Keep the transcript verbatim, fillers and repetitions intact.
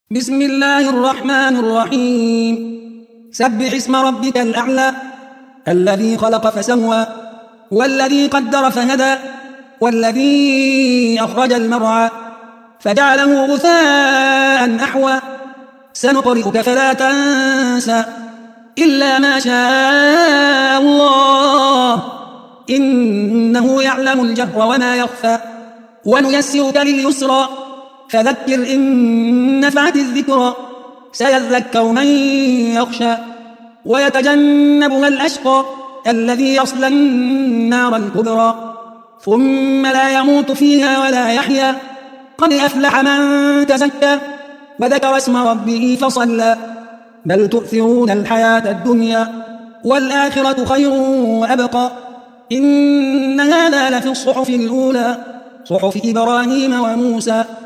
بسم الله الرحمن الرحيم. سبح اسم ربك الأعلى الذي خلق فسوى والذي قدر فهدى والذي أخرج المرعى فجعله غثاء أحوى سنقرئك فلا تنسى إلا ما شاء الله إنه يعلم الجهر وما يخفى ونيسرك لليسرى فذكر إن نفعت الذكرى سيذكر من يخشى ويتجنبها الأشقى الذي يصلى النار الكبرى ثم لا يموت فيها ولا يحيا قد أفلح من تزكى وذكر اسم ربه فصلى بل تؤثرون الحياة الدنيا والآخرة خير وأبقى إن هذا لفي الصحف الأولى صحف إبراهيم وموسى